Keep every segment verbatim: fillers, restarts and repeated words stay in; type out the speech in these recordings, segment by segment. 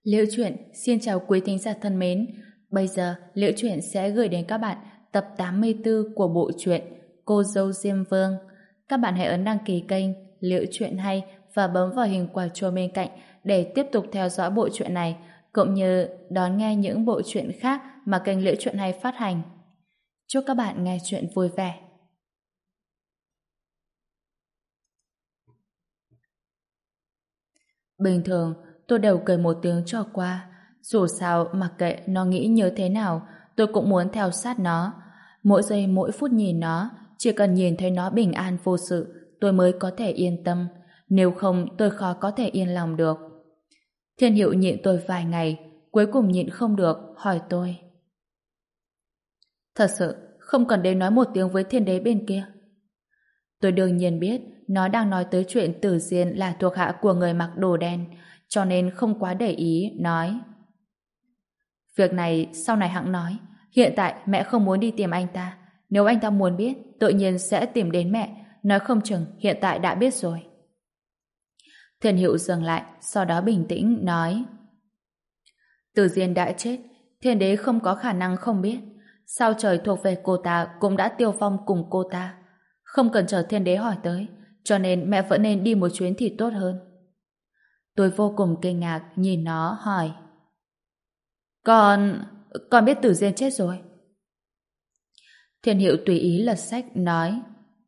Liễu Chuyện xin chào quý thính giả thân mến. Bây giờ Liễu Chuyện sẽ gửi đến các bạn tập tám mươi tư của bộ truyện Cô dâu Diêm Vương. Các bạn hãy ấn đăng ký kênh Liễu Chuyện Hay và bấm vào hình quả chuông bên cạnh để tiếp tục theo dõi bộ truyện này, cũng như đón nghe những bộ truyện khác mà kênh Liễu Chuyện Hay phát hành. Chúc các bạn nghe chuyện vui vẻ. Bình thường tôi đều cười một tiếng cho qua. Dù sao mặc kệ nó nghĩ như thế nào, tôi cũng muốn theo sát nó. Mỗi giây mỗi phút nhìn nó, chỉ cần nhìn thấy nó bình an vô sự, tôi mới có thể yên tâm. Nếu không tôi khó có thể yên lòng được. Thiên Hiệu nhịn tôi vài ngày, cuối cùng nhịn không được, hỏi tôi. Thật sự, không cần đến nói một tiếng với thiên đế bên kia. Tôi đương nhiên biết nó đang nói tới chuyện Tử Diên là thuộc hạ của người mặc đồ đen, cho nên không quá để ý, nói. Việc này sau này hẵng nói, hiện tại mẹ không muốn đi tìm anh ta. Nếu anh ta muốn biết, tự nhiên sẽ tìm đến mẹ, nói không chừng hiện tại đã biết rồi. Thiên Hiệu dừng lại, sau đó bình tĩnh, nói. Tử Diên đã chết, thiên đế không có khả năng không biết. Sao trời thuộc về cô ta cũng đã tiêu vong cùng cô ta. Không cần chờ thiên đế hỏi tới, cho nên mẹ vẫn nên đi một chuyến thì tốt hơn. Tôi vô cùng kinh ngạc nhìn nó hỏi. Con... con biết Tử Diên chết rồi. Thiên Hiệu tùy ý lật sách nói.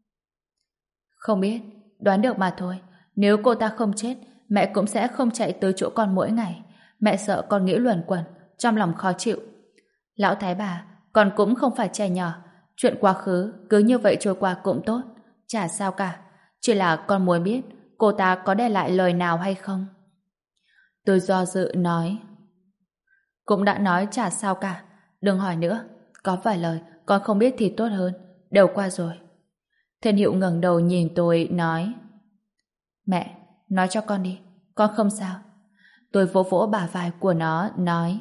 Không biết, đoán được mà thôi. Nếu cô ta không chết, mẹ cũng sẽ không chạy tới chỗ con mỗi ngày. Mẹ sợ con nghĩ luẩn quẩn, trong lòng khó chịu. Lão thái bà, con cũng không phải trẻ nhỏ. Chuyện quá khứ cứ như vậy trôi qua cũng tốt, chả sao cả. Chỉ là con muốn biết cô ta có để lại lời nào hay không. Tôi do dự nói. Cũng đã nói chả sao cả, đừng hỏi nữa. Có vài lời con không biết thì tốt hơn, đều qua rồi. Thiên Hiệu ngẩng đầu nhìn tôi nói. Mẹ, nói cho con đi, con không sao. Tôi vỗ vỗ bả vai của nó nói.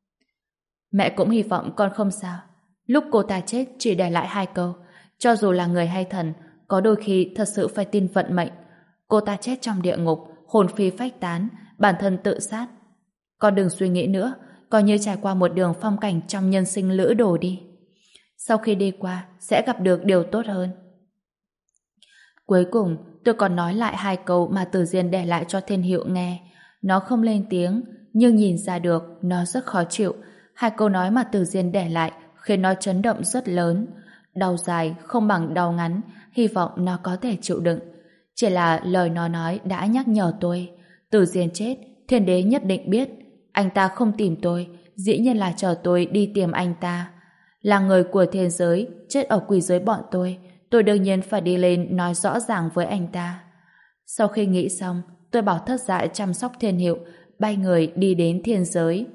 Mẹ cũng hy vọng con không sao. Lúc cô ta chết chỉ để lại hai câu. Cho dù là người hay thần, có đôi khi thật sự phải tin vận mệnh. Cô ta chết trong địa ngục, hồn phi phách tán, bản thân tự sát. Con đừng suy nghĩ nữa, coi như trải qua một đường phong cảnh trong nhân sinh lữ đồ đi. Sau khi đi qua, sẽ gặp được điều tốt hơn. Cuối cùng, tôi còn nói lại hai câu mà Tử Diên để lại cho Thiên Hiệu nghe. Nó không lên tiếng, nhưng nhìn ra được nó rất khó chịu. Hai câu nói mà Tử Diên để lại khiến nó chấn động rất lớn. Đau dài không bằng đau ngắn, hy vọng nó có thể chịu đựng. Chỉ là lời nó nói đã nhắc nhở tôi. Tử Diên chết, thiên đế nhất định biết. Anh ta không tìm tôi, dĩ nhiên là chờ tôi đi tìm anh ta. Là người của thiên giới, chết ở quỷ giới bọn tôi, tôi đương nhiên phải đi lên nói rõ ràng với anh ta. Sau khi nghĩ xong, tôi bảo thất dạ chăm sóc Thiên Hiệu, bay người đi đến thiên giới.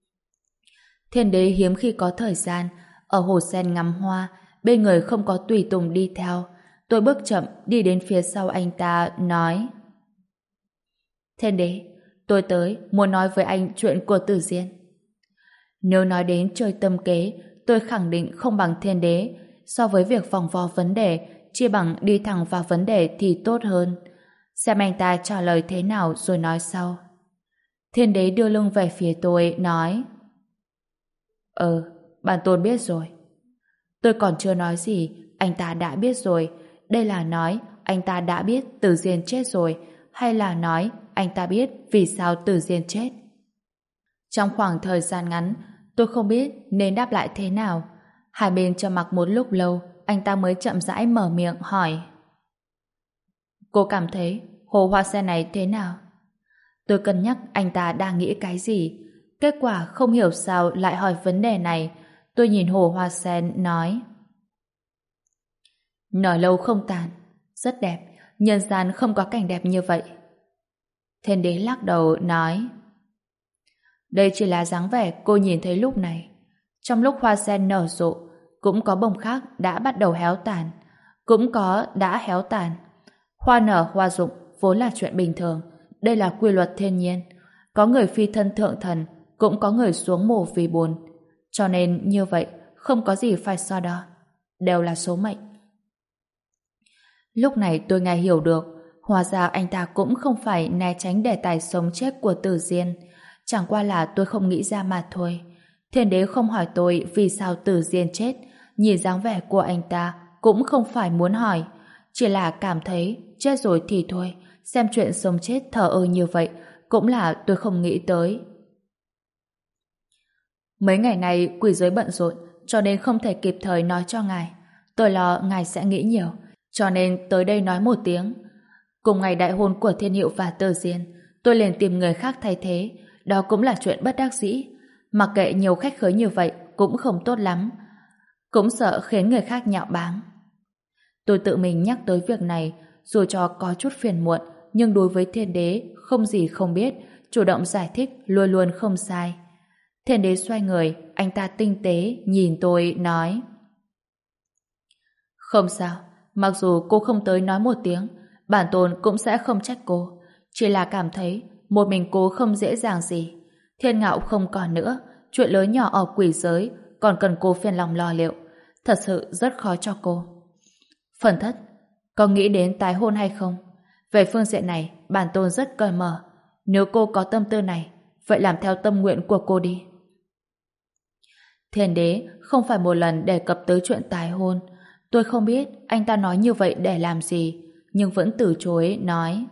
Thiên đế hiếm khi có thời gian, ở hồ sen ngắm hoa, bên người không có tùy tùng đi theo. Tôi bước chậm đi đến phía sau anh ta, nói. Thiên đế, tôi tới muốn nói với anh chuyện của Tử Diên. Nếu nói đến chơi tâm kế, tôi khẳng định không bằng thiên đế. So với việc vòng vo vấn đề, chỉ bằng đi thẳng vào vấn đề thì tốt hơn. Xem anh ta trả lời thế nào rồi nói sau. Thiên đế đưa lưng về phía tôi, nói. Ờ, bản tôn biết rồi. Tôi còn chưa nói gì, anh ta đã biết rồi. Đây là nói anh ta đã biết Tử Diên chết rồi, hay là nói anh ta biết vì sao Tử Diên chết? Trong khoảng thời gian ngắn, tôi không biết nên đáp lại thế nào. Hai bên trầm mặc một lúc lâu, anh ta mới chậm rãi mở miệng hỏi. Cô cảm thấy hồ hoa sen này thế nào? Tôi cân nhắc anh ta đang nghĩ cái gì. Kết quả không hiểu sao lại hỏi vấn đề này. Tôi nhìn hồ hoa sen nói. Nở lâu không tàn, rất đẹp, nhân gian không có cảnh đẹp như vậy. Thiên đế lắc đầu nói. Đây chỉ là dáng vẻ cô nhìn thấy lúc này. Trong lúc hoa sen nở rộ, cũng có bông khác đã bắt đầu héo tàn, cũng có đã héo tàn. Hoa nở hoa rụng vốn là chuyện bình thường, đây là quy luật thiên nhiên. Có người phi thân thượng thần, cũng có người xuống mồ vì buồn. Cho nên như vậy, không có gì phải so đo. Đều là số mệnh. Lúc này tôi nghe hiểu được, hóa ra anh ta cũng không phải né tránh đề tài sống chết của Tử Diên. Chẳng qua là tôi không nghĩ ra mà thôi. Thiên đế không hỏi tôi vì sao Tử Diên chết. Nhìn dáng vẻ của anh ta cũng không phải muốn hỏi. Chỉ là cảm thấy chết rồi thì thôi. Xem chuyện sống chết thờ ơ như vậy cũng là tôi không nghĩ tới. Mấy ngày này quỷ giới bận rộn cho nên không thể kịp thời nói cho ngài. Tôi lo ngài sẽ nghĩ nhiều cho nên tới đây nói một tiếng. Cùng ngày đại hôn của Thiên Hiệu và Tử Diên, tôi liền tìm người khác thay thế. Đó cũng là chuyện bất đắc dĩ. Mặc kệ nhiều khách khứa như vậy cũng không tốt lắm. Cũng sợ khiến người khác nhạo báng. Tôi tự mình nhắc tới việc này dù cho có chút phiền muộn, nhưng đối với Thiên Đế không gì không biết, chủ động giải thích luôn luôn không sai. Thiên Đế xoay người, anh ta tinh tế nhìn tôi nói: không sao, mặc dù cô không tới nói một tiếng, bản tôn cũng sẽ không trách cô. Chỉ là cảm thấy một mình cô không dễ dàng gì. Thiên Ngạo không còn nữa, chuyện lớn nhỏ ở quỷ giới còn cần cô phiền lòng lo liệu. Thật sự rất khó cho cô. Phần thất, có nghĩ đến tái hôn hay không? Về phương diện này, bản tôn rất cởi mở. Nếu cô có tâm tư này, vậy làm theo tâm nguyện của cô đi. Thiên Đế không phải một lần đề cập tới chuyện tái hôn. Tôi không biết anh ta nói như vậy để làm gì, nhưng vẫn từ chối nói: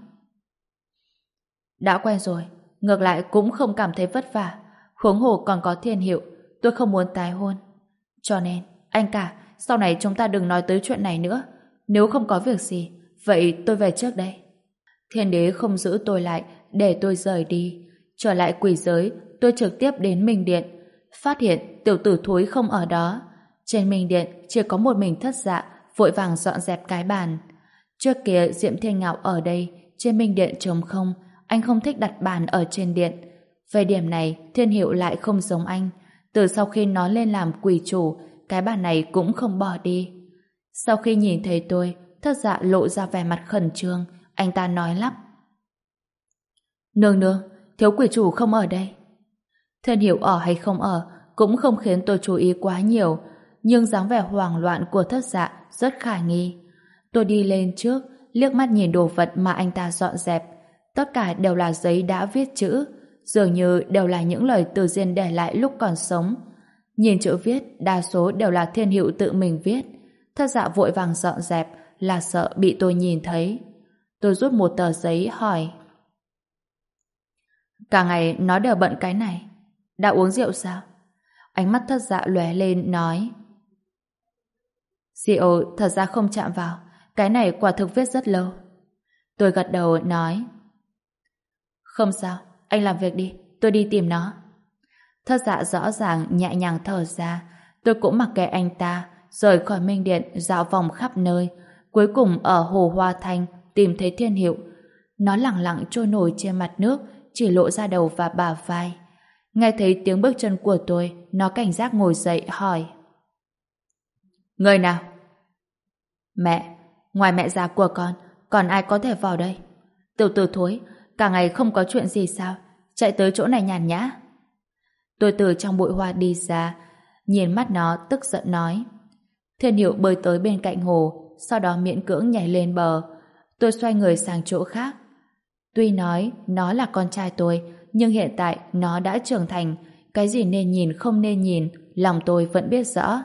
đã quen rồi, ngược lại cũng không cảm thấy vất vả. Huống hồ còn có Thiên Hiệu, tôi không muốn tái hôn. Cho nên, anh cả, sau này chúng ta đừng nói tới chuyện này nữa. Nếu không có việc gì, vậy tôi về trước đây. Thiên Đế không giữ tôi lại để tôi rời đi. Trở lại quỷ giới, tôi trực tiếp đến Minh Điện. Phát hiện tiểu tử thúi không ở đó. Trên Minh Điện chỉ có một mình Thất Dạ, vội vàng dọn dẹp cái bàn. Trước kia Diệm Thiên Ngạo ở đây, trên Minh Điện trống không, anh không thích đặt bàn ở trên điện. Về điểm này, Thiên Hiệu lại không giống anh. Từ sau khi nó lên làm quỷ chủ, cái bàn này cũng không bỏ đi. Sau khi nhìn thấy tôi, Thất Dạ lộ ra vẻ mặt khẩn trương. Anh ta nói lắp: nương nương, thiếu quỷ chủ không ở đây. Thiên Hiệu ở hay không ở cũng không khiến tôi chú ý quá nhiều, nhưng dáng vẻ hoảng loạn của Thất Dạ rất khả nghi. Tôi đi lên trước, liếc mắt nhìn đồ vật mà anh ta dọn dẹp. Tất cả đều là giấy đã viết chữ, dường như đều là những lời Từ Diên để lại lúc còn sống. Nhìn chữ viết, đa số đều là Thiên Hiệu tự mình viết. Thất Dạ vội vàng dọn dẹp là sợ bị tôi nhìn thấy. Tôi rút một tờ giấy hỏi: cả ngày nó đều bận cái này. Đã uống rượu sao? Ánh mắt Thất Dạ lóe lên nói: rượu thật ra không chạm vào, cái này quả thực viết rất lâu. Tôi gật đầu nói: không sao, anh làm việc đi, tôi đi tìm nó. Thất Dạ rõ ràng nhẹ nhàng thở ra. Tôi cũng mặc kệ anh ta, rời khỏi Minh Điện dạo vòng khắp nơi. Cuối cùng ở Hồ Hoa Thanh tìm thấy Thiên Hiệu. Nó lẳng lặng trôi nổi trên mặt nước, chỉ lộ ra đầu và bả vai. Nghe thấy tiếng bước chân của tôi, nó cảnh giác ngồi dậy hỏi: người nào? Mẹ, ngoài mẹ già của con, còn ai có thể vào đây? Tiểu tử thối, cả ngày không có chuyện gì sao? Chạy tới chỗ này nhàn nhã. Tôi từ trong bụi hoa đi ra, nhìn mắt nó tức giận nói. Thiên Hiệu bơi tới bên cạnh hồ, sau đó miễn cưỡng nhảy lên bờ. Tôi xoay người sang chỗ khác. Tuy nói nó là con trai tôi, nhưng hiện tại nó đã trưởng thành, cái gì nên nhìn không nên nhìn, lòng tôi vẫn biết rõ.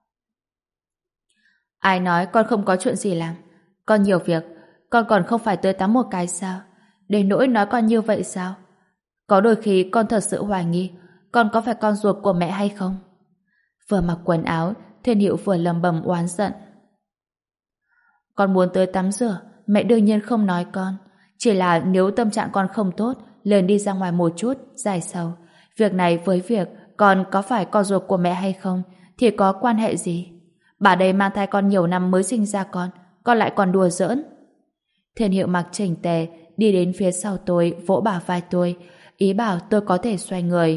Ai nói con không có chuyện gì làm? Con nhiều việc, con còn không phải tới tắm một cái sao? Đến nỗi nói con như vậy sao? Có đôi khi con thật sự hoài nghi con có phải con ruột của mẹ hay không? Vừa mặc quần áo, Thiên Hiệu vừa lầm bầm oán giận. Con muốn tới tắm rửa, mẹ đương nhiên không nói con. Chỉ là nếu tâm trạng con không tốt, liền đi ra ngoài một chút, giải sầu. Việc này với việc con có phải con ruột của mẹ hay không thì có quan hệ gì? Bà đây mang thai con nhiều năm mới sinh ra con, con lại còn đùa giỡn. Thiên Hiệu mặc chỉnh tề, đi đến phía sau tôi, vỗ bả vai tôi, ý bảo tôi có thể xoay người.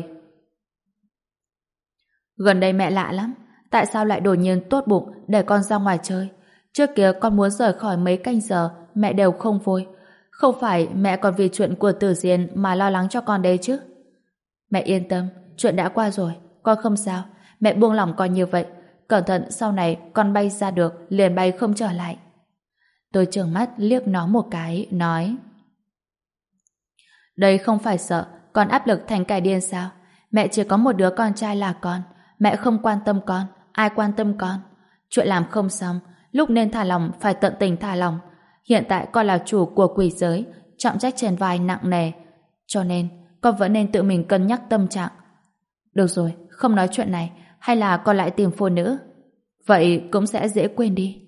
Gần đây mẹ lạ lắm, tại sao lại đột nhiên tốt bụng để con ra ngoài chơi? Trước kia con muốn rời khỏi mấy canh giờ, mẹ đều không vui. Không phải mẹ còn vì chuyện của Tử Diên mà lo lắng cho con đấy chứ? Mẹ yên tâm, chuyện đã qua rồi, con không sao. Mẹ buông lòng con như vậy, cẩn thận sau này con bay ra được liền bay không trở lại. Tôi trừng mắt liếc nó một cái, nói: đây không phải sợ, Con áp lực thành kẻ điên sao? Mẹ chỉ có một đứa con trai là con. Mẹ không quan tâm con. Ai quan tâm con? Chuyện làm không xong, lúc nên thả lòng phải tận tình thả lòng. Hiện tại con là chủ của quỷ giới, trọng trách trên vai nặng nề. Cho nên, con vẫn nên tự mình cân nhắc tâm trạng. Được rồi, không nói chuyện này, hay là con lại tìm phụ nữ? Vậy cũng sẽ dễ quên đi.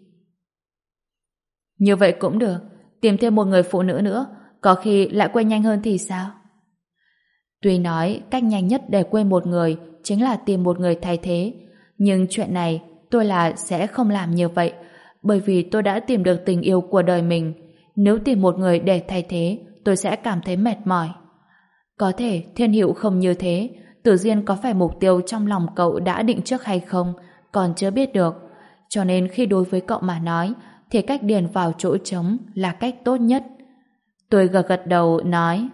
Như vậy cũng được, tìm thêm một người phụ nữ nữa, có khi lại quên nhanh hơn thì sao? Tuy nói cách nhanh nhất để quên một người chính là tìm một người thay thế, nhưng chuyện này tôi là sẽ không làm như vậy, bởi vì tôi đã tìm được tình yêu của đời mình. Nếu tìm một người để thay thế, tôi sẽ cảm thấy mệt mỏi. Có thể Thiên Hữu không như thế, Tử Diên có phải mục tiêu trong lòng cậu đã định trước hay không, còn chưa biết được. Cho nên khi đối với cậu mà nói, thì cách điền vào chỗ trống là cách tốt nhất. Tôi gật gật đầu nói: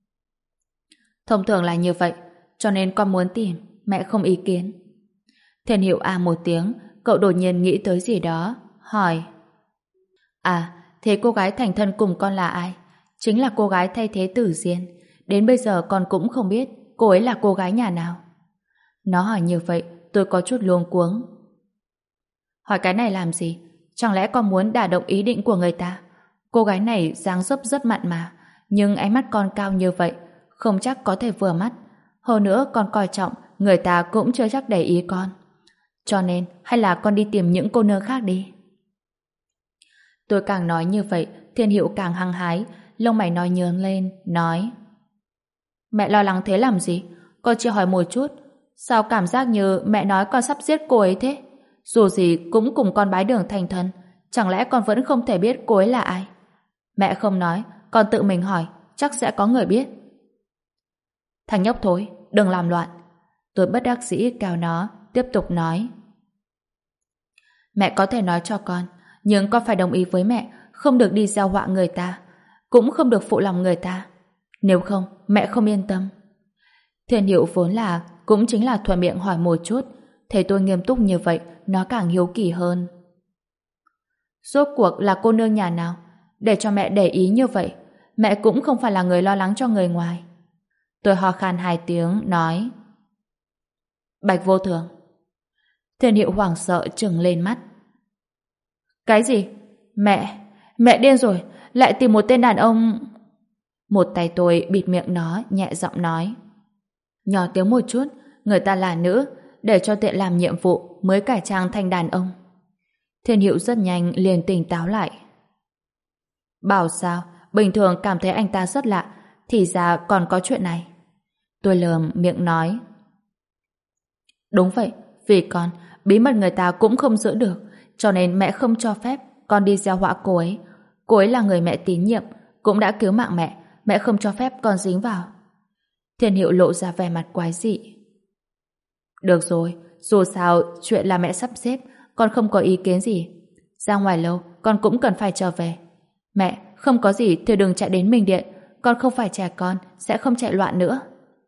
thông thường là như vậy, cho nên con muốn tìm, mẹ không ý kiến. Thiên Hữu à một tiếng, cậu đột nhiên nghĩ tới gì đó, hỏi: à, thế cô gái thành thân cùng con là ai? Chính là cô gái thay thế Tử Diên. Đến bây giờ con cũng không biết cô ấy là cô gái nhà nào. Nó hỏi như vậy, tôi có chút luống cuống. Hỏi cái này làm gì? Chẳng lẽ con muốn đả động ý định của người ta? Cô gái này dáng dấp rất mặn mà, nhưng ánh mắt con cao như vậy, không chắc có thể vừa mắt. Hơn nữa con coi trọng, người ta cũng chưa chắc để ý con. Cho nên, hay là con đi tìm những cô nương khác đi. Tôi càng nói như vậy, Thiên Hữu càng hăng hái, lông mày nói nhớn lên, nói: mẹ lo lắng thế làm gì? Con chỉ hỏi một chút, sao cảm giác như mẹ nói con sắp giết cô ấy thế? Dù gì cũng cùng con bái đường thành thân, chẳng lẽ con vẫn không thể biết cô ấy là ai? Mẹ không nói, con tự mình hỏi, chắc sẽ có người biết. Thằng nhóc thối, đừng làm loạn. Tôi bất đắc dĩ kéo nó, tiếp tục nói: mẹ có thể nói cho con, nhưng con phải đồng ý với mẹ, không được đi gieo họa người ta, cũng không được phụ lòng người ta. Nếu không, mẹ không yên tâm. Thiên Hữu vốn là cũng chính là thuận miệng hỏi một chút, thấy tôi nghiêm túc như vậy, nó càng hiếu kỳ hơn. Rốt cuộc là cô nương nhà nào để cho mẹ để ý như vậy? Mẹ cũng không phải là người lo lắng cho người ngoài. Tôi ho khan hai tiếng, nói: Bạch Vô Thường. Thiên Hữu hoảng sợ trừng lên mắt. Cái gì? Mẹ, mẹ điên rồi, lại tìm một tên đàn ông. Một tay tôi bịt miệng nó, nhẹ giọng nói: nhỏ tiếng một chút, người ta là nữ, để cho tiện làm nhiệm vụ mới cải trang thành đàn ông. Thiên Hữu rất nhanh liền tỉnh táo lại. Bảo sao, bình thường cảm thấy anh ta rất lạ, thì ra còn có chuyện này. Tôi lườm miệng nói: đúng vậy, vì con, bí mật người ta cũng không giữ được, cho nên mẹ không cho phép con đi gieo họa cô ấy. Cô ấy là người mẹ tín nhiệm, cũng đã cứu mạng mẹ, mẹ không cho phép con dính vào. Thiên Hữu lộ ra vẻ mặt quái dị. Được rồi, dù sao chuyện là mẹ sắp xếp, con không có ý kiến gì. Ra ngoài lâu, con cũng cần phải trở về. Mẹ, không có gì thì đừng chạy đến Minh Điện, con không phải trẻ con, sẽ không chạy loạn nữa.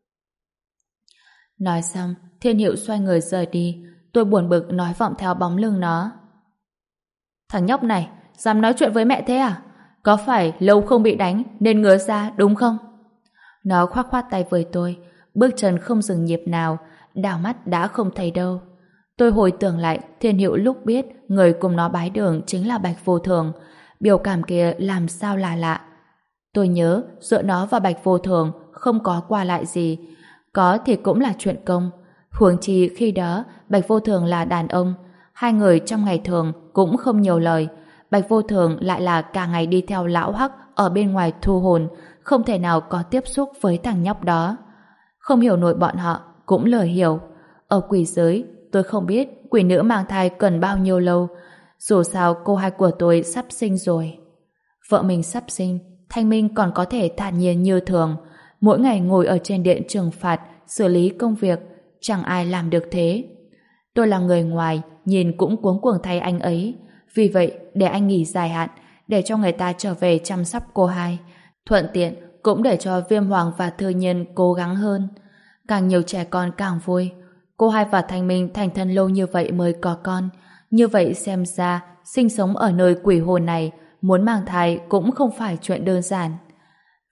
Nói xong, Thiên Hữu xoay người rời đi. Tôi buồn bực nói vọng theo bóng lưng nó: thằng nhóc này, dám nói chuyện với mẹ thế à? Có phải lâu không bị đánh nên ngứa ra đúng không? Nó khoác khoát tay với tôi, bước chân không dừng nhịp nào, đảo mắt đã không thấy đâu. Tôi hồi tưởng lại Thiên Hữu lúc biết người cùng nó bái đường chính là Bạch Vô Thường, biểu cảm kia làm sao là lạ. Tôi nhớ giữa nó và Bạch Vô Thường không có qua lại gì, có thì cũng là chuyện công. Huống chi khi đó Bạch Vô Thường là đàn ông, hai người trong ngày thường cũng không nhiều lời. Bạch Vô Thường lại là cả ngày đi theo lão Hắc ở bên ngoài thu hồn, không thể nào có tiếp xúc với thằng nhóc đó. Không hiểu nổi bọn họ cũng lời hiểu. Ở quỷ giới, tôi không biết quỷ nữ mang thai cần bao nhiêu lâu. Dù sao cô hai của tôi sắp sinh rồi. Vợ mình sắp sinh, Thanh Minh còn có thể thản nhiên như thường, mỗi ngày ngồi ở trên điện trừng phạt, xử lý công việc, chẳng ai làm được thế. Tôi là người ngoài, nhìn cũng cuống cuồng thay anh ấy. Vì vậy, để anh nghỉ dài hạn, để cho người ta trở về chăm sóc cô hai. Thuận tiện, cũng để cho Viêm Hoàng và Thư Nhiên cố gắng hơn. Càng nhiều trẻ con càng vui. Cô hai và Thanh Minh thành thân lâu như vậy mới có con. Như vậy xem ra, sinh sống ở nơi quỷ hồn này, muốn mang thai cũng không phải chuyện đơn giản.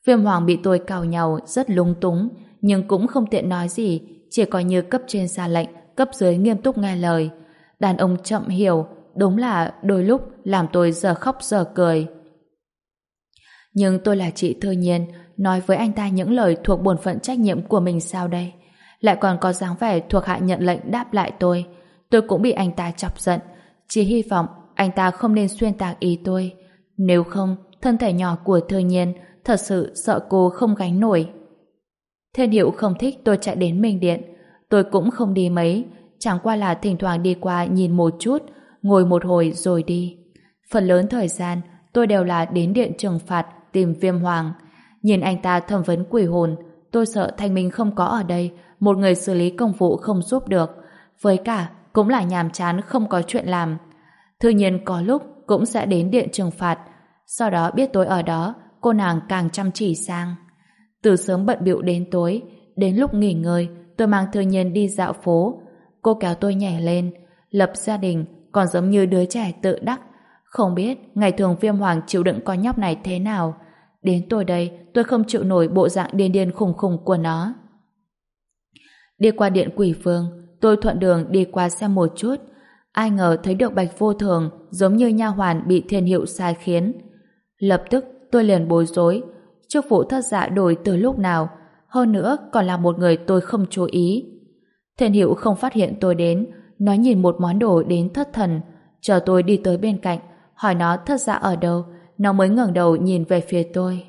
Viêm Hoàng bị tôi cào nhàu rất lúng túng, nhưng cũng không tiện nói gì, chỉ coi như cấp trên ra lệnh, cấp dưới nghiêm túc nghe lời. Đàn ông chậm hiểu, đúng là đôi lúc làm tôi giờ khóc giờ cười. Nhưng tôi là chị Thư Nhiên, nói với anh ta những lời thuộc bổn phận trách nhiệm của mình sao đây? Lại còn có dáng vẻ thuộc hạ nhận lệnh đáp lại tôi. Tôi cũng bị anh ta chọc giận, chỉ hy vọng anh ta không nên xuyên tạc ý tôi. Nếu không, thân thể nhỏ của Thư Nhiên thật sự sợ cô không gánh nổi. Thiên Hiệu không thích tôi chạy đến Minh Điện. Tôi cũng không đi mấy, chẳng qua là thỉnh thoảng đi qua nhìn một chút, ngồi một hồi rồi đi. Phần lớn thời gian, tôi đều là đến điện trừng phạt tìm Viêm Hoàng. Nhìn anh ta thẩm vấn quỷ hồn, tôi sợ Thanh Minh không có ở đây, một người xử lý công vụ không giúp được. Với cả, cũng là nhàm chán không có chuyện làm. Thư Nhiên có lúc cũng sẽ đến điện trừng phạt. Sau đó biết tôi ở đó, cô nàng càng chăm chỉ sang. Từ sớm bận bịu đến tối, đến lúc nghỉ ngơi, tôi mang Thư Nhiên đi dạo phố. Cô kéo tôi nhảy lên, lập gia đình, còn giống như đứa trẻ tự đắc. Không biết ngày thường Viêm Hoàng chịu đựng con nhóc này thế nào. Đến tôi đây, tôi không chịu nổi bộ dạng điên điên khùng khùng của nó. Đi qua điện Quỷ Vương, tôi thuận đường đi qua xem một chút. Ai ngờ thấy được Bạch Vô Thường giống như nha hoàn bị Thiên Hiệu sai khiến. Lập tức tôi liền bối rối. Chức vụ thất dạ đổi từ lúc nào, hơn nữa còn là một người tôi không chú ý. Thiên Hiệu không phát hiện tôi đến, nó nhìn một món đồ đến thất thần, chờ tôi đi tới bên cạnh, hỏi nó thất dạ ở đâu, nó mới ngẩng đầu nhìn về phía tôi.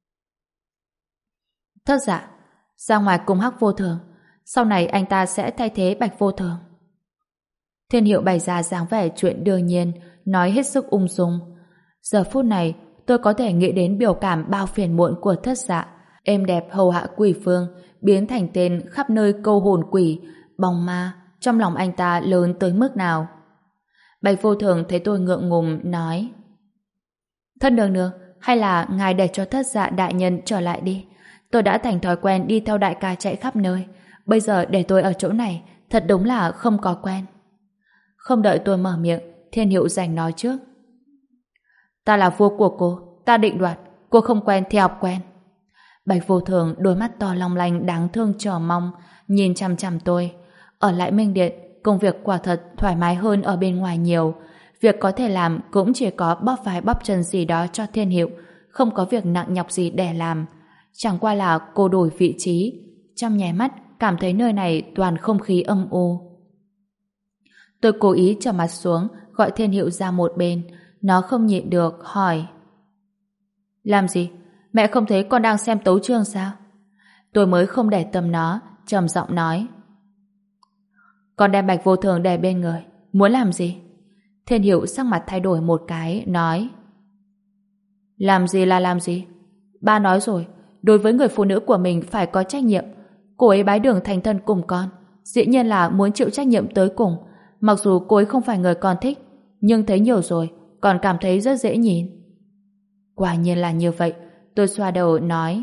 Thất dạ, ra ngoài cùng Hắc Vô Thường, sau này anh ta sẽ thay thế Bạch Vô Thường. Thiên Hiệu bày ra dáng vẻ chuyện đương nhiên, nói hết sức ung dung. Giờ phút này, tôi có thể nghĩ đến biểu cảm bao phiền muộn của thất dạ, êm đẹp hầu hạ quỷ vương, biến thành tên khắp nơi câu hồn quỷ, bóng ma, trong lòng anh ta lớn tới mức nào. Bạch Vô Thường thấy tôi ngượng ngùng, nói: Thân nương nương, hay là ngài để cho thất dạ đại nhân trở lại đi. Tôi đã thành thói quen đi theo đại ca chạy khắp nơi, bây giờ để tôi ở chỗ này, thật đúng là không có quen. Không đợi tôi mở miệng, Thiên Hiệu giành nói trước. Ta là vua của cô, ta định đoạt, cô không quen thì học quen. Bạch Vô Thường đôi mắt to long lanh đáng thương chờ mong, nhìn chằm chằm tôi. Ở lại Minh Điện, công việc quả thật thoải mái hơn ở bên ngoài nhiều. Việc có thể làm cũng chỉ có bóp vai bóp chân gì đó cho Thiên Hiệu, không có việc nặng nhọc gì để làm. Chẳng qua là cô đổi vị trí, trong nháy mắt cảm thấy nơi này toàn không khí âm u. Tôi cố ý trở mặt xuống, gọi Thiên Hiệu ra một bên. Nó không nhịn được, hỏi: Làm gì? Mẹ không thấy con đang xem tấu chương sao? Tôi mới không để tâm nó, trầm giọng nói: Con đem Bạch Vô Thường để bên người, muốn làm gì? Thiên Hiệu sắc mặt thay đổi một cái, nói: Làm gì là làm gì? Ba nói rồi, đối với người phụ nữ của mình phải có trách nhiệm. Cô ấy bái đường thành thân cùng con, dĩ nhiên là muốn chịu trách nhiệm tới cùng. Mặc dù cô ấy không phải người con thích, nhưng thấy nhiều rồi, còn cảm thấy rất dễ nhìn. Quả nhiên là như vậy. Tôi xoa đầu nói: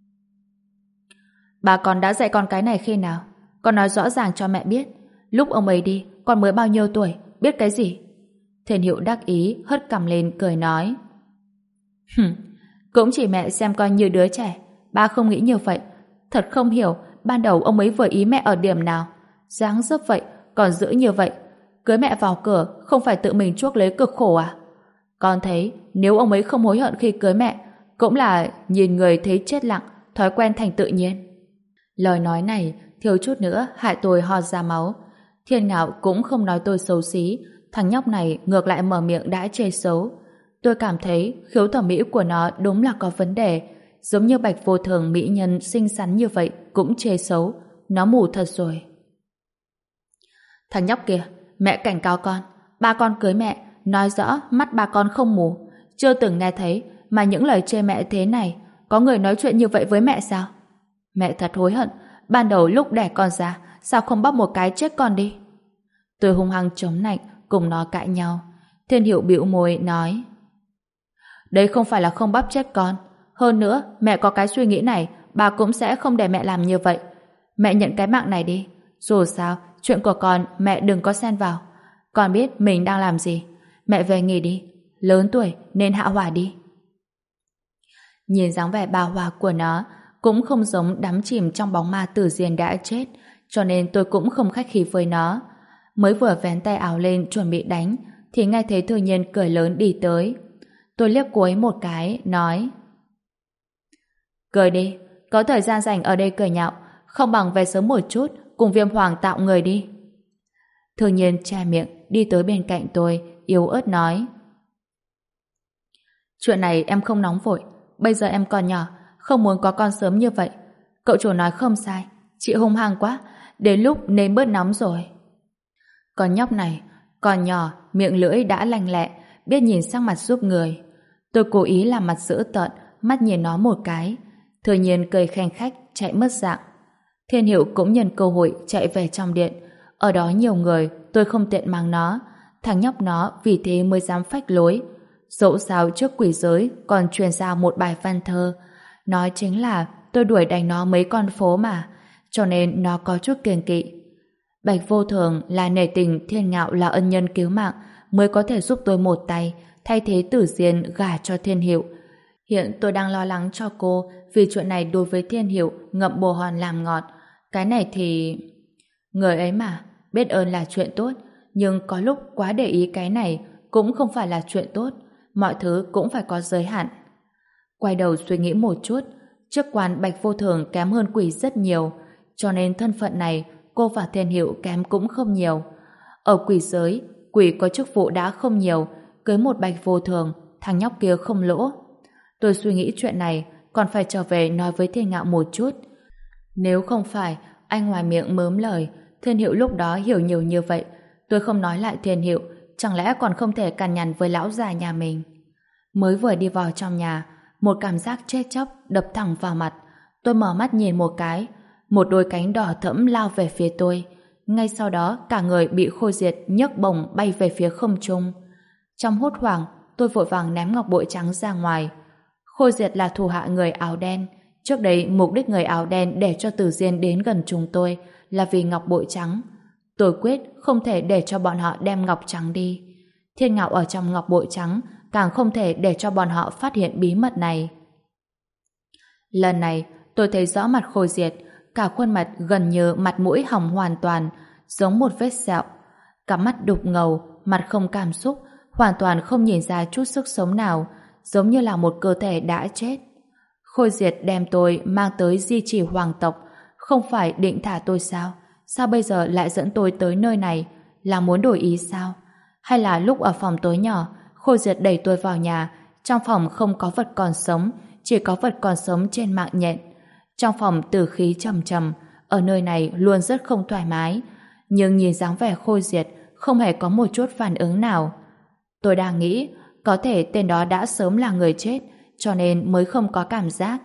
Bà con đã dạy con cái này khi nào? Con nói rõ ràng cho mẹ biết. Lúc ông ấy đi, con mới bao nhiêu tuổi, biết cái gì? Thiên Hiệu đắc ý, hất cằm lên cười nói: Hừm, cũng chỉ mẹ xem con như đứa trẻ. Ba không nghĩ như vậy. Thật không hiểu, ban đầu ông ấy vừa ý mẹ ở điểm nào. Dáng dấp vậy, còn giữ như vậy. Cưới mẹ vào cửa, không phải tự mình chuốc lấy cực khổ à? Con thấy, nếu ông ấy không hối hận khi cưới mẹ, cũng là nhìn người thấy chết lặng, thói quen thành tự nhiên. Lời nói này, thiếu chút nữa hại tôi ho ra máu. Thiên Ngạo cũng không nói tôi xấu xí, thằng nhóc này ngược lại mở miệng đã chê xấu. Tôi cảm thấy khiếu thẩm mỹ của nó đúng là có vấn đề, giống như Bạch Vô Thường mỹ nhân xinh xắn như vậy cũng chê xấu, nó mù thật rồi. Thằng nhóc kia, mẹ cảnh cáo con, ba con cưới mẹ, nói rõ mắt ba con không mù, chưa từng nghe thấy mà những lời chê mẹ thế này, có người nói chuyện như vậy với mẹ sao? Mẹ thật hối hận, ban đầu lúc đẻ con ra, sao không bóp một cái chết con đi? Tôi hung hăng chống nạnh, cùng nó cãi nhau. Thiên Hiệu bĩu môi nói: Đấy không phải là không bóp chết con, hơn nữa mẹ có cái suy nghĩ này, bà cũng sẽ không để mẹ làm như vậy. Mẹ nhận cái mạng này đi, dù sao chuyện của con mẹ đừng có xen vào. Con biết mình đang làm gì. Mẹ về nghỉ đi, lớn tuổi nên hạ hỏa đi. Nhìn dáng vẻ bào hòa của nó cũng không giống đắm chìm trong bóng ma Tử Diên đã chết, cho nên tôi cũng không khách khí với nó. Mới vừa vén tay áo lên chuẩn bị đánh thì nghe thấy Thư Nhiên cười lớn đi tới. Tôi liếc cô ấy một cái, nói: cười đi, có thời gian rảnh ở đây cười nhạo, không bằng về sớm một chút cùng Viêm Hoàng tạo người đi. Thư Nhiên che miệng đi tới bên cạnh tôi, yếu ớt nói: chuyện này em không nóng vội, bây giờ em còn nhỏ, không muốn có con sớm như vậy. Cậu chủ nói không sai, chị hung hăng quá, đến lúc nên bớt nóng rồi. Con nhóc này, còn nhỏ, miệng lưỡi đã lanh lẹ, biết nhìn sắc mặt giúp người. Tôi cố ý làm mặt dữ tợn, mắt nhìn nó một cái. Thừa nhiên cười khanh khách, chạy mất dạng. Thiên Hiệu cũng nhân cơ hội chạy về trong điện. Ở đó nhiều người, tôi không tiện mang nó. Thằng nhóc nó vì thế mới dám phách lối. Dẫu sao trước quỷ giới còn truyền ra một bài văn thơ. Nói chính là tôi đuổi đánh nó mấy con phố mà, cho nên nó có chút kiêng kỵ. Bạch Vô Thường là nể tình Thiên Ngạo là ân nhân cứu mạng mới có thể giúp tôi một tay thay thế Tử Diên gả cho Thiên Hiệu. Hiện tôi đang lo lắng cho cô vì chuyện này đối với Thiên Hiệu ngậm bồ hòn làm ngọt. Cái này thì... người ấy mà, biết ơn là chuyện tốt, nhưng có lúc quá để ý cái này cũng không phải là chuyện tốt. Mọi thứ cũng phải có giới hạn. Quay đầu suy nghĩ một chút, chức quan Bạch Vô Thường kém hơn quỷ rất nhiều, cho nên thân phận này cô và Thiên Hiệu kém cũng không nhiều. Ở quỷ giới, quỷ có chức vụ đã không nhiều, cưới một Bạch Vô Thường, thằng nhóc kia không lỗ. Tôi suy nghĩ chuyện này, còn phải trở về nói với Thiên Ngạo một chút. Nếu không phải anh ngoài miệng mớm lời, Thiên Hiệu lúc đó hiểu nhiều như vậy, tôi không nói lại Thiên Hiệu, chẳng lẽ còn không thể cằn nhằn với lão già nhà mình. Mới vừa đi vào trong nhà, một cảm giác chết chóc đập thẳng vào mặt. Tôi mở mắt nhìn một cái, một đôi cánh đỏ thẫm lao về phía tôi. Ngay sau đó cả người bị Khôi Diệt nhấc bổng bay về phía không trung. Trong hốt hoảng, tôi vội vàng ném ngọc bội trắng ra ngoài. Khôi Diệt là thủ hạ người áo đen. Trước đây mục đích người áo đen để cho Tử Diên đến gần chúng tôi là vì ngọc bội trắng. Tôi quyết không thể để cho bọn họ đem ngọc trắng đi. Thiên Ngạo ở trong ngọc bội trắng, càng không thể để cho bọn họ phát hiện bí mật này. Lần này tôi thấy rõ mặt Khôi Diệt, cả khuôn mặt gần như mặt mũi hỏng hoàn toàn, giống một vết sẹo. Cả mắt đục ngầu, mặt không cảm xúc, hoàn toàn không nhìn ra chút sức sống nào, giống như là một cơ thể đã chết. Khôi Diệt đem tôi mang tới di chỉ hoàng tộc, không phải định thả tôi sao? Sao bây giờ lại dẫn tôi tới nơi này? Là muốn đổi ý sao? Hay là lúc ở phòng tối nhỏ, Khôi Diệt đẩy tôi vào nhà, trong phòng không có vật còn sống, chỉ có vật còn sống trên mạng nhện. Trong phòng tử khí trầm trầm, ở nơi này luôn rất không thoải mái, nhưng nhìn dáng vẻ Khôi Diệt không hề có một chút phản ứng nào. Tôi đang nghĩ, có thể tên đó đã sớm là người chết, cho nên mới không có cảm giác.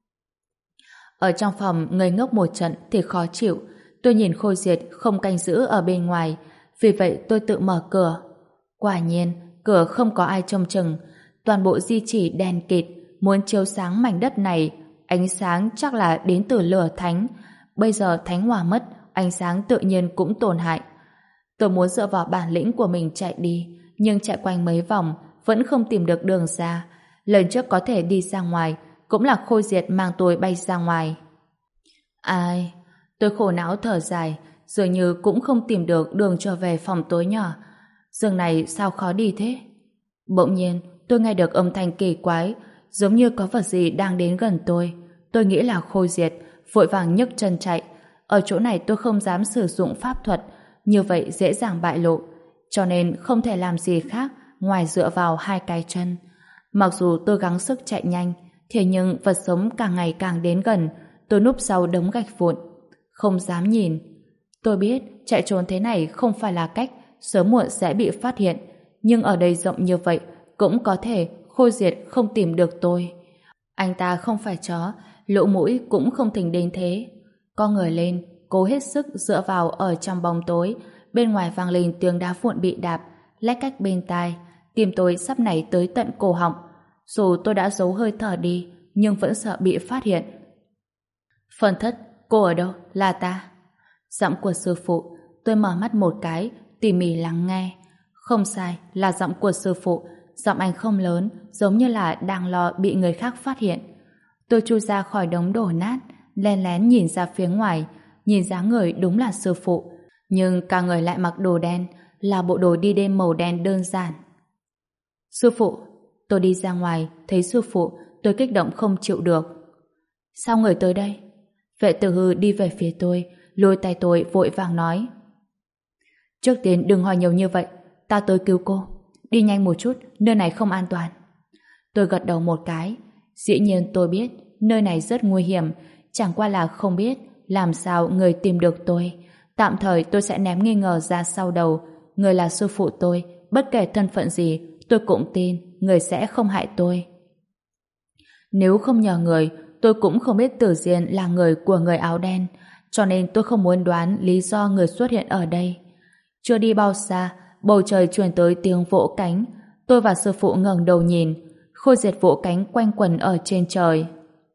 Ở trong phòng ngây ngốc một trận thì khó chịu. Tôi nhìn Khôi Diệt không canh giữ ở bên ngoài, vì vậy tôi tự mở cửa. Quả nhiên, cửa không có ai trông chừng. Toàn bộ di chỉ đèn kịt, muốn chiếu sáng mảnh đất này. Ánh sáng chắc là đến từ lửa thánh. Bây giờ thánh hỏa mất, ánh sáng tự nhiên cũng tổn hại. Tôi muốn dựa vào bản lĩnh của mình chạy đi, nhưng chạy quanh mấy vòng vẫn không tìm được đường ra. Lần trước có thể đi ra ngoài, cũng là Khôi Diệt mang tôi bay ra ngoài. Ai... Tôi khổ não thở dài, dường như cũng không tìm được đường trở về phòng tối nhỏ. Giường này sao khó đi thế? Bỗng nhiên, tôi nghe được âm thanh kỳ quái, giống như có vật gì đang đến gần tôi. Tôi nghĩ là Khôi Diệt, vội vàng nhấc chân chạy. Ở chỗ này tôi không dám sử dụng pháp thuật, như vậy dễ dàng bại lộ, cho nên không thể làm gì khác ngoài dựa vào hai cái chân. Mặc dù tôi gắng sức chạy nhanh, thế nhưng vật sống càng ngày càng đến gần. Tôi núp sau đống gạch vụn, không dám nhìn. Tôi biết chạy trốn thế này không phải là cách, sớm muộn sẽ bị phát hiện, nhưng ở đây rộng như vậy cũng có thể Khôi Diệt không tìm được tôi. Anh ta không phải chó, lỗ mũi cũng không thình đến thế. Con người lên, cố hết sức dựa vào ở trong bóng tối. Bên ngoài vang lên tiếng đá vụn bị đạp, lách cách bên tai. Tim tôi sắp nảy tới tận cổ họng. Dù tôi đã giấu hơi thở đi, nhưng vẫn sợ bị phát hiện. Phần thất, cô ở đâu? Là ta. Giọng của sư phụ. Tôi mở mắt một cái, tỉ mỉ lắng nghe. Không sai, là giọng của sư phụ. Giọng anh không lớn, giống như là đang lo bị người khác phát hiện. Tôi chui ra khỏi đống đổ nát, lén lén nhìn ra phía ngoài, nhìn dáng người đúng là sư phụ, nhưng cả người lại mặc đồ đen, là bộ đồ đi đêm màu đen đơn giản. Sư phụ, tôi đi ra ngoài, thấy sư phụ, tôi kích động không chịu được. Sao người tới đây? Vệ Tử Hư đi về phía tôi, lôi tay tôi vội vàng nói. Trước tiên đừng hỏi nhiều như vậy, ta tới cứu cô. Đi nhanh một chút, nơi này không an toàn. Tôi gật đầu một cái. Dĩ nhiên tôi biết nơi này rất nguy hiểm, chẳng qua là không biết làm sao người tìm được tôi. Tạm thời tôi sẽ ném nghi ngờ ra sau đầu. Người là sư phụ tôi, bất kể thân phận gì, tôi cũng tin người sẽ không hại tôi. Nếu không nhờ người, tôi cũng không biết Tử Diên là người của người áo đen, cho nên tôi không muốn đoán lý do người xuất hiện ở đây. Chưa đi bao xa, bầu trời truyền tới tiếng vỗ cánh. Tôi và sư phụ ngẩng đầu nhìn, Khôi Diệt vỗ cánh quanh quẩn ở trên trời.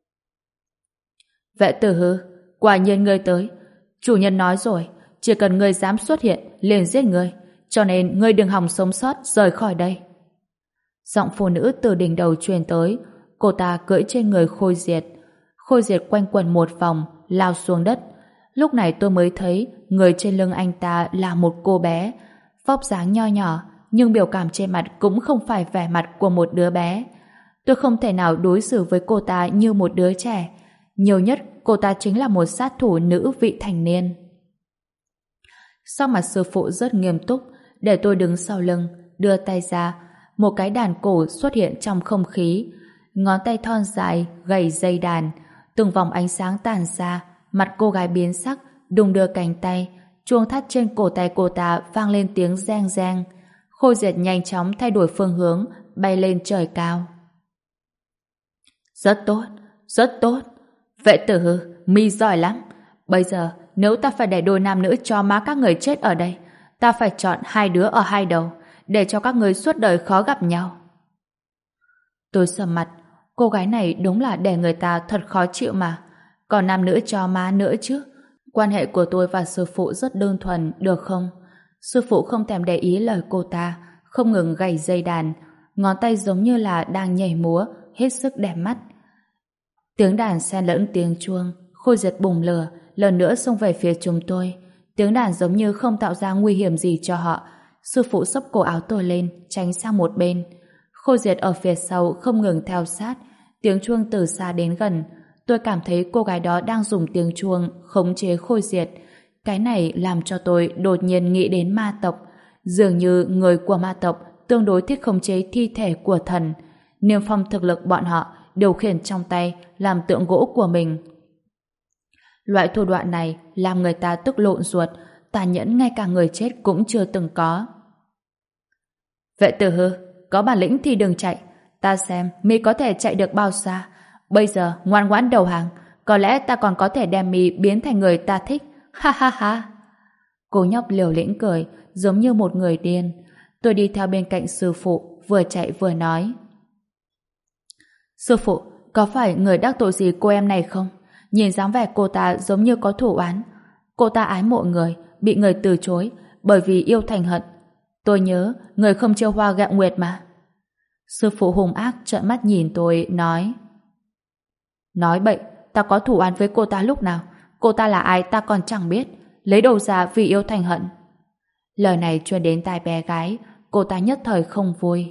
Vệ Tử Hư, quả nhiên ngươi tới. Chủ nhân nói rồi, chỉ cần ngươi dám xuất hiện, liền giết ngươi, cho nên ngươi đừng hòng sống sót rời khỏi đây. Giọng phụ nữ từ đỉnh đầu truyền tới, cô ta cưỡi trên người Khôi Diệt. Khôi Diệt quanh quẩn một vòng, lao xuống đất. Lúc này tôi mới thấy người trên lưng anh ta là một cô bé, vóc dáng nho nhỏ, nhưng biểu cảm trên mặt cũng không phải vẻ mặt của một đứa bé. Tôi không thể nào đối xử với cô ta như một đứa trẻ. Nhiều nhất, cô ta chính là một sát thủ nữ vị thành niên. Sắc mặt sư phụ rất nghiêm túc, để tôi đứng sau lưng, đưa tay ra. Một cái đàn cổ xuất hiện trong không khí. Ngón tay thon dài, gầy dây đàn. Từng vòng ánh sáng tàn ra, mặt cô gái biến sắc, đung đưa cánh tay. Chuông thắt trên cổ tay cô ta vang lên tiếng reng reng. Khôi Diệt nhanh chóng thay đổi phương hướng, bay lên trời cao. Rất tốt, rất tốt. Vệ Tử Hư, mi giỏi lắm. Bây giờ, nếu ta phải để đôi nam nữ cho má các người chết ở đây, ta phải chọn hai đứa ở hai đầu, để cho các người suốt đời khó gặp nhau. Tôi sầm mặt, cô gái này đúng là để người ta thật khó chịu mà. Còn nam nữ cho má nữa chứ. Quan hệ của tôi và sư phụ rất đơn thuần, được không? Sư phụ không thèm để ý lời cô ta, không ngừng gảy dây đàn, ngón tay giống như là đang nhảy múa, hết sức đẹp mắt. Tiếng đàn xen lẫn tiếng chuông, Khôi Diệt bùng lửa, lần nữa xông về phía chúng tôi. Tiếng đàn giống như không tạo ra nguy hiểm gì cho họ. Sư phụ xốc cổ áo tôi lên, tránh sang một bên. Khôi Diệt ở phía sau không ngừng theo sát, tiếng chuông từ xa đến gần. Tôi cảm thấy cô gái đó đang dùng tiếng chuông khống chế Khôi Diệt. Cái này làm cho tôi đột nhiên nghĩ đến ma tộc. Dường như người của ma tộc tương đối thích khống chế thi thể của thần. Niêm phong thực lực bọn họ điều khiển trong tay làm tượng gỗ của mình. Loại thủ đoạn này làm người ta tức lộn ruột, tàn nhẫn ngay cả người chết cũng chưa từng có. Vệ Tử Hư, có bản lĩnh thì đừng chạy, ta xem mi có thể chạy được bao xa. Bây giờ ngoan ngoãn đầu hàng, có lẽ ta còn có thể đem mi biến thành người ta thích. Ha ha ha. Cô nhóc liều lĩnh cười, giống như một người điên. Tôi đi theo bên cạnh sư phụ, vừa chạy vừa nói. Sư phụ, có phải người đắc tội gì cô em này không? Nhìn dáng vẻ cô ta giống như có thủ oán. Cô ta ái mộ người, bị người từ chối, bởi vì yêu thành hận. Tôi nhớ, người không chiêu hoa gạo nguyệt mà. Sư phụ hung ác trợn mắt nhìn tôi, nói. Nói bậy, ta có thủ oán với cô ta lúc nào? Cô ta là ai ta còn chẳng biết. Lấy đầu ra vì yêu thành hận. Lời này truyền đến tai bé gái, cô ta nhất thời không vui.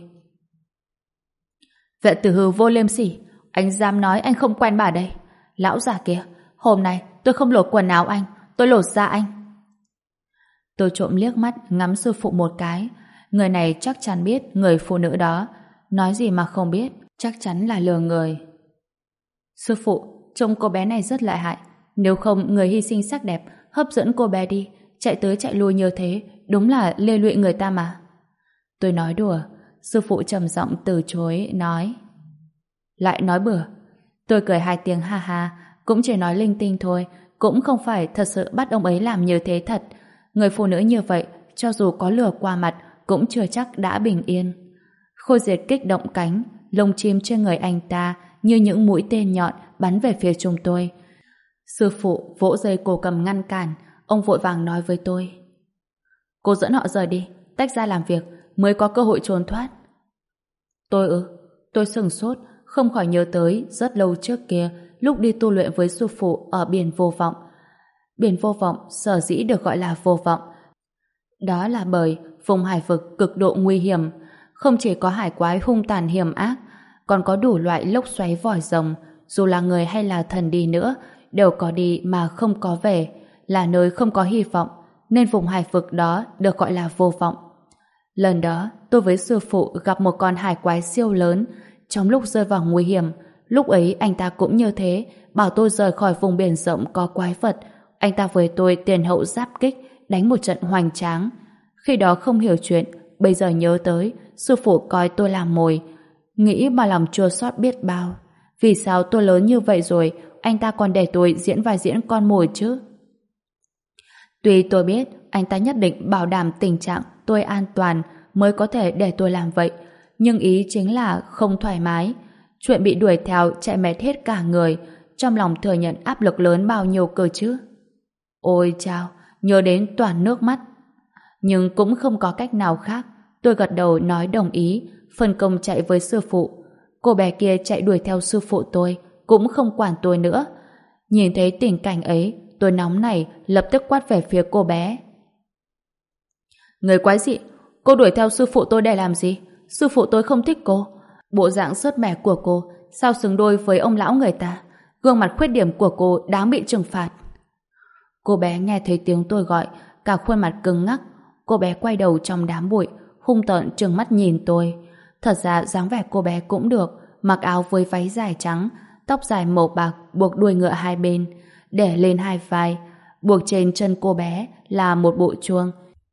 Vệ Tử Hư vô liêm sỉ, anh dám nói anh không quen bà đây. Lão già kia, hôm nay tôi không lột quần áo anh, tôi lột da anh. Tôi trộm liếc mắt ngắm sư phụ một cái. Người này chắc chắn biết người phụ nữ đó. Nói gì mà không biết, chắc chắn là lừa người. Sư phụ, trông cô bé này rất lợi hại. Nếu không người hy sinh sắc đẹp, hấp dẫn cô bé đi, chạy tới chạy lui như thế, đúng là lê lụy người ta mà. Tôi nói đùa. Sư phụ trầm giọng từ chối, nói. Lại nói bừa. Tôi cười hai tiếng ha ha, cũng chỉ nói linh tinh thôi, cũng không phải thật sự bắt ông ấy làm như thế thật. Người phụ nữ như vậy, cho dù có lừa qua mặt, cũng chưa chắc đã bình yên. Khôi Diệt kích động cánh, lông chim trên người anh ta như những mũi tên nhọn bắn về phía chúng tôi. Sư phụ vỗ dây cổ cầm ngăn cản, ông vội vàng nói với tôi. Cô dẫn họ rời đi, tách ra làm việc, mới có cơ hội trốn thoát. Tôi ư, tôi sừng sốt, không khỏi nhớ tới rất lâu trước kia, lúc đi tu luyện với sư phụ ở biển Vô Vọng. Biển Vô Vọng sở dĩ được gọi là vô vọng, đó là bởi vùng hải vực cực độ nguy hiểm, không chỉ có hải quái hung tàn hiểm ác, còn có đủ loại lốc xoáy vòi rồng, dù là người hay là thần đi nữa, đều có đi mà không có về, là nơi không có hy vọng, nên vùng hải vực đó được gọi là vô vọng. Lần đó, tôi với sư phụ gặp một con hải quái siêu lớn, trong lúc rơi vào nguy hiểm, lúc ấy anh ta cũng như thế, bảo tôi rời khỏi vùng biển rộng có quái vật, anh ta với tôi tiền hậu giáp kích, đánh một trận hoành tráng. Khi đó không hiểu chuyện, bây giờ nhớ tới, sư phụ coi tôi làm mồi, nghĩ mà lòng chua xót biết bao. Vì sao tôi lớn như vậy rồi, anh ta còn để tôi diễn vai diễn con mồi chứ? Tuy tôi biết anh ta nhất định bảo đảm tình trạng tôi an toàn mới có thể để tôi làm vậy, nhưng ý chính là không thoải mái. Chuyện bị đuổi theo chạy mệt hết cả người, trong lòng thừa nhận áp lực lớn bao nhiêu cơ chứ. Ôi chao, nhớ đến toàn nước mắt. Nhưng cũng không có cách nào khác, tôi gật đầu nói đồng ý, phân công chạy với sư phụ. Cô bé kia chạy đuổi theo sư phụ tôi, cũng không quản tôi nữa. Nhìn thấy tình cảnh ấy, tôi nóng nảy, lập tức quát về phía cô bé. Người quái dị, cô đuổi theo sư phụ tôi để làm gì? Sư phụ tôi không thích cô. Bộ dạng sứt mẻ của cô, sao xứng đôi với ông lão người ta? Gương mặt khuyết điểm của cô đáng bị trừng phạt. Cô bé nghe thấy tiếng tôi gọi, cả khuôn mặt cứng ngắc. Cô bé quay đầu trong đám bụi, hung tợn trừng mắt nhìn tôi. Thật ra dáng vẻ cô bé cũng được, mặc áo với váy dài trắng, tóc dài màu bạc buộc đuôi ngựa hai bên, để lên hai vai, buộc trên chân cô bé là một bộ chuông.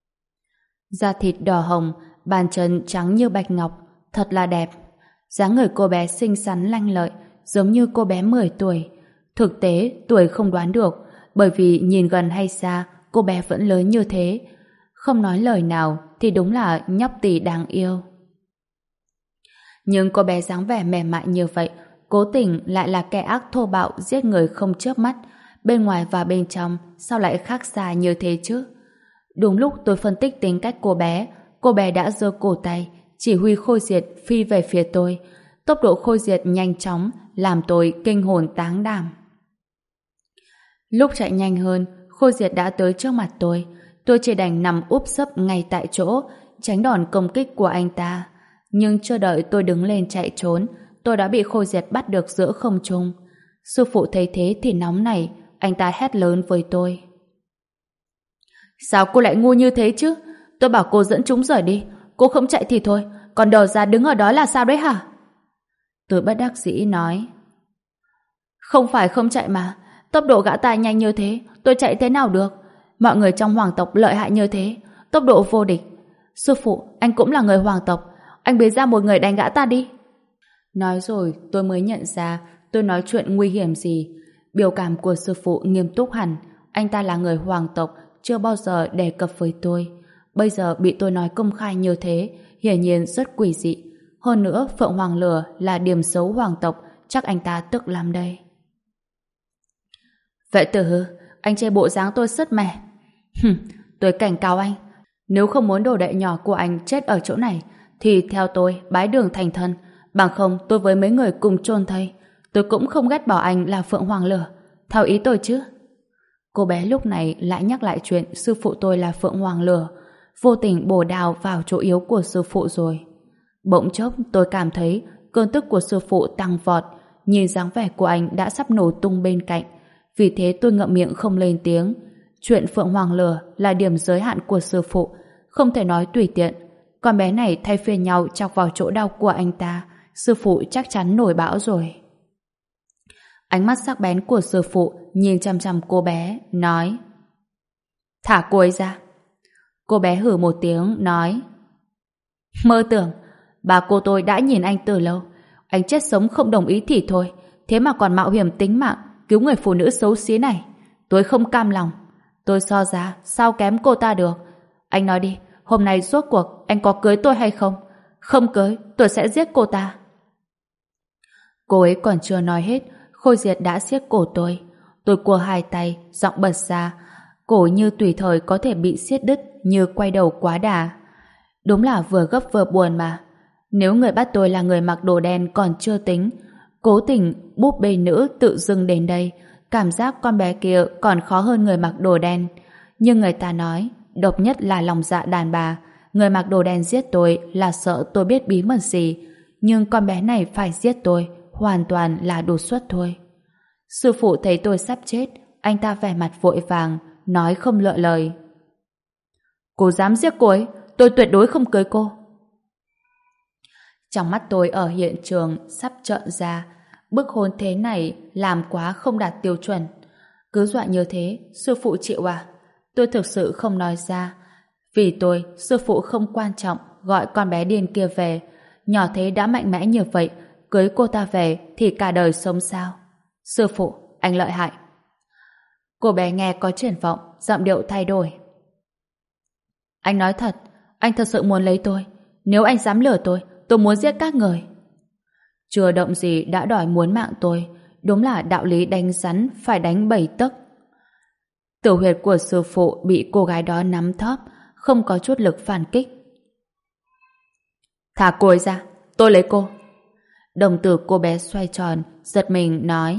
Da thịt đỏ hồng, bàn chân trắng như bạch ngọc, thật là đẹp. Dáng người cô bé xinh xắn lanh lợi, giống như cô bé mười tuổi. Thực tế, tuổi không đoán được, bởi vì nhìn gần hay xa, cô bé vẫn lớn như thế. Không nói lời nào thì đúng là nhóc tỳ đáng yêu. Nhưng cô bé dáng vẻ mềm mại như vậy, cố tình lại là kẻ ác thô bạo giết người không chớp mắt. Bên ngoài và bên trong sao lại khác xa như thế chứ? Đúng lúc tôi phân tích tính cách cô bé, cô bé đã giơ cổ tay chỉ huy Khôi Diệt phi về phía tôi. Tốc độ Khôi Diệt nhanh chóng làm tôi kinh hồn táng đảm. Lúc chạy nhanh hơn, Khôi Diệt đã tới trước mặt tôi. Tôi chỉ đành nằm úp sấp ngay tại chỗ, tránh đòn công kích của anh ta. Nhưng chưa đợi tôi đứng lên chạy trốn, tôi đã bị Khôi Diệt bắt được giữa không trung. Sư phụ thấy thế thì nóng nảy, anh ta hét lớn với tôi. Sao cô lại ngu như thế chứ? Tôi bảo cô dẫn chúng rời đi, cô không chạy thì thôi, còn đờ ra đứng ở đó là sao đấy hả? Tôi bất đắc dĩ nói. Không phải không chạy mà, tốc độ gã ta nhanh như thế, tôi chạy thế nào được? Mọi người trong hoàng tộc lợi hại như thế, tốc độ vô địch. Sư phụ, anh cũng là người hoàng tộc, anh bế ra một người đánh gã ta đi. Nói rồi tôi mới nhận ra tôi nói chuyện nguy hiểm gì. Biểu cảm của sư phụ nghiêm túc hẳn. Anh ta là người hoàng tộc, chưa bao giờ đề cập với tôi. Bây giờ bị tôi nói công khai như thế, hiển nhiên rất quỷ dị. Hơn nữa, Phượng Hoàng Lửa là điểm xấu hoàng tộc, chắc anh ta tức lắm đây. Vệ tử hư, anh chê bộ dáng tôi sứt mẻ. Hừm, tôi cảnh cáo anh, nếu không muốn đồ đệ nhỏ của anh chết ở chỗ này, thì theo tôi bái đường thành thân, bằng không tôi với mấy người cùng chôn thây. Tôi cũng không ghét bỏ anh là Phượng Hoàng Lửa, theo ý tôi chứ. Cô bé lúc này lại nhắc lại chuyện sư phụ tôi là Phượng Hoàng Lửa, vô tình bổ đào vào chỗ yếu của sư phụ rồi. Bỗng chốc tôi cảm thấy cơn tức của sư phụ tăng vọt, nhìn dáng vẻ của anh đã sắp nổ tung bên cạnh. Vì thế tôi ngậm miệng không lên tiếng. Chuyện Phượng Hoàng Lửa là điểm giới hạn của sư phụ, không thể nói tùy tiện. Con bé này thay phiên nhau chọc vào chỗ đau của anh ta, sư phụ chắc chắn nổi bão rồi. Ánh mắt sắc bén của sư phụ nhìn chằm chằm cô bé, nói: Thả cô ấy ra. Cô bé hử một tiếng, nói: Mơ tưởng, bà cô tôi đã nhìn anh từ lâu. Anh chết sống không đồng ý thì thôi, thế mà còn mạo hiểm tính mạng cứu người phụ nữ xấu xí này. Tôi không cam lòng. Tôi so ra sao kém cô ta được. Anh nói đi, hôm nay rốt cuộc anh có cưới tôi hay không? Không cưới, tôi sẽ giết cô ta. Cô ấy còn chưa nói hết, Khôi Diệt đã siết cổ tôi. Tôi cua hai tay, giọng bật ra, cổ như tùy thời có thể bị siết đứt, như quay đầu quá đà. Đúng là vừa gấp vừa buồn mà. Nếu người bắt tôi là người mặc đồ đen còn chưa tính, Cố tình búp bê nữ tự dưng đến đây, cảm giác con bé kia còn khó hơn người mặc đồ đen. Nhưng người ta nói, độc nhất là lòng dạ đàn bà. Người mặc đồ đen giết tôi là sợ tôi biết bí mật gì. Nhưng con bé này phải giết tôi, hoàn toàn là đột xuất thôi. Sư phụ thấy tôi sắp chết, anh ta vẻ mặt vội vàng, nói không lựa lời. Cô dám giết cô ấy, tôi tuyệt đối không cưới cô. Trong mắt tôi ở hiện trường sắp trợn ra, bức hôn thế này làm quá không đạt tiêu chuẩn. Cứ dọa như thế, sư phụ chịu à? Tôi thực sự không nói ra. Vì tôi, sư phụ không quan trọng gọi con bé điên kia về. Nhỏ thế đã mạnh mẽ như vậy, cưới cô ta về thì cả đời sống sao? Sư phụ, anh lợi hại. Cô bé nghe có triển vọng, giọng điệu thay đổi. Anh nói thật, anh thật sự muốn lấy tôi. Nếu anh dám lừa tôi, tôi muốn giết các người. Chưa động gì đã đòi muốn mạng tôi. Đúng là đạo lý đánh rắn phải đánh bảy tấc. Tử huyệt của sư phụ bị cô gái đó nắm thóp, không có chút lực phản kích. Thả cô ấy ra, tôi lấy cô. Đồng tử cô bé xoay tròn, giật mình nói.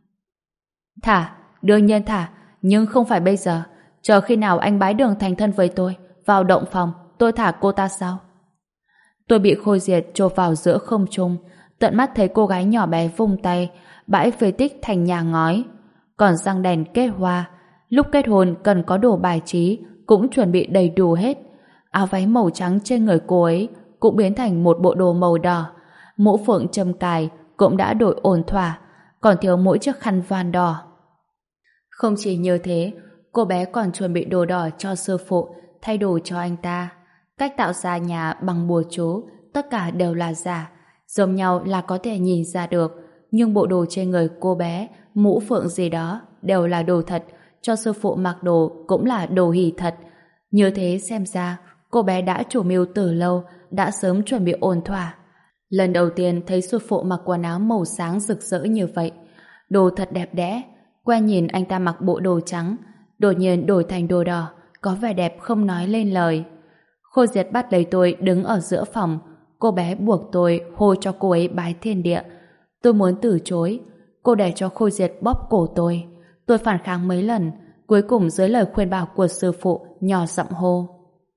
Thả, đương nhiên thả, nhưng không phải bây giờ. Chờ khi nào anh bái đường thành thân với tôi, vào động phòng, tôi thả cô ta sau. Tôi bị Khôi Diệt chộp vào giữa không trung, tận mắt thấy cô gái nhỏ bé vung tay, bãi phế tích thành nhà ngói. Còn răng đèn kết hoa, lúc kết hôn cần có đồ bài trí, cũng chuẩn bị đầy đủ hết. Áo váy màu trắng trên người cô ấy cũng biến thành một bộ đồ màu đỏ. Mũ phượng châm cài cũng đã đổi ổn thỏa, còn thiếu mỗi chiếc khăn voan đỏ. Không chỉ như thế, cô bé còn chuẩn bị đồ đỏ cho sư phụ, thay đồ cho anh ta. Cách tạo ra nhà bằng bùa chú, tất cả đều là giả, giống nhau là có thể nhìn ra được, nhưng bộ đồ trên người cô bé, mũ phượng gì đó, đều là đồ thật, cho sư phụ mặc đồ cũng là đồ hỉ thật. Như thế xem ra, cô bé đã chủ mưu từ lâu, đã sớm chuẩn bị ổn thỏa. Lần đầu tiên thấy sư phụ mặc quần áo màu sáng rực rỡ như vậy, đồ thật đẹp đẽ. Quen nhìn anh ta mặc bộ đồ trắng, đột nhiên đổi thành đồ đỏ, có vẻ đẹp không nói lên lời. Khôi Diệt bắt lấy tôi đứng ở giữa phòng, cô bé buộc tôi hô cho cô ấy bái thiên địa. Tôi muốn từ chối, cô để cho Khôi Diệt bóp cổ tôi. Tôi phản kháng mấy lần, cuối cùng dưới lời khuyên bảo của sư phụ, nhỏ giọng hô.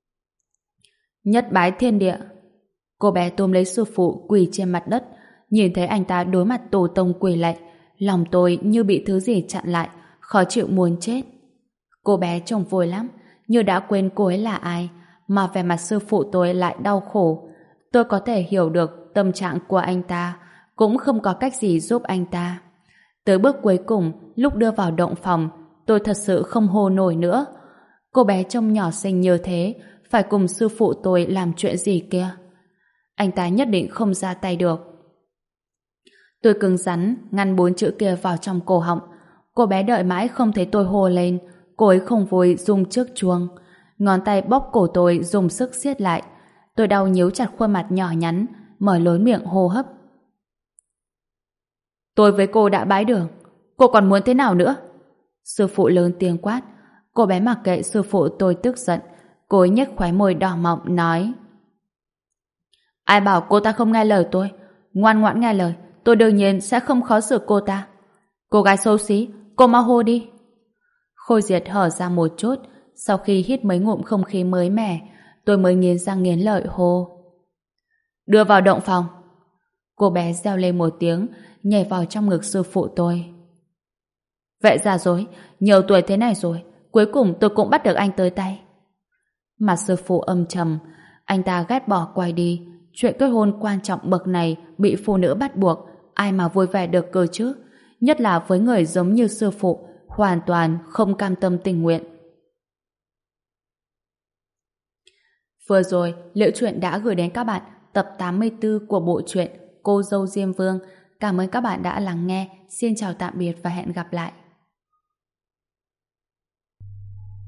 Nhất bái thiên địa. Cô bé tôm lấy sư phụ quỳ trên mặt đất, nhìn thấy anh ta đối mặt tổ tông quỳ lạy, lòng tôi như bị thứ gì chặn lại, khó chịu muốn chết. Cô bé trông vui lắm, như đã quên cô ấy là ai, mà vẻ mặt sư phụ tôi lại đau khổ. Tôi có thể hiểu được tâm trạng của anh ta, cũng không có cách gì giúp anh ta. Tới bước cuối cùng, lúc đưa vào động phòng, tôi thật sự không hô nổi nữa. Cô bé trông nhỏ xinh như thế, phải cùng sư phụ tôi làm chuyện gì kia? Anh ta nhất định không ra tay được. Tôi cứng rắn ngăn bốn chữ kia vào trong cổ họng. Cô bé đợi mãi không thấy tôi hô lên, cô ấy không vui rung trước chuông. Ngón tay bóp cổ tôi dùng sức siết lại. Tôi đau nhíu chặt khuôn mặt nhỏ nhắn, mở lớn miệng hô hấp. Tôi với cô đã bái đường, cô còn muốn thế nào nữa? Sư phụ lớn tiếng quát. Cô bé mặc kệ sư phụ tôi tức giận, cô ấy nhếch khóe môi đỏ mọng nói. Ai bảo cô ta không nghe lời tôi? Ngoan ngoãn nghe lời, tôi đương nhiên sẽ không khó xử cô ta. Cô gái xấu xí, cô mau hô đi. Khôi Diệt hở ra một chút, sau khi hít mấy ngụm không khí mới mẻ, tôi mới nghiến răng nghiến lợi hô. Đưa vào động phòng. Cô bé reo lên một tiếng, nhảy vào trong ngực sư phụ tôi. Vậy già dối, nhiều tuổi thế này rồi, cuối cùng tôi cũng bắt được anh tới tay. Mặt sư phụ âm trầm, anh ta ghét bỏ quay đi. Chuyện kết hôn quan trọng bậc này bị phụ nữ bắt buộc, ai mà vui vẻ được cơ chứ? Nhất là với người giống như sư phụ, hoàn toàn không cam tâm tình nguyện. Vừa rồi, Liễu Chuyện đã gửi đến các bạn tập tám mươi tư của bộ truyện Cô dâu Diêm Vương. Cảm ơn các bạn đã lắng nghe. Xin chào tạm biệt và hẹn gặp lại.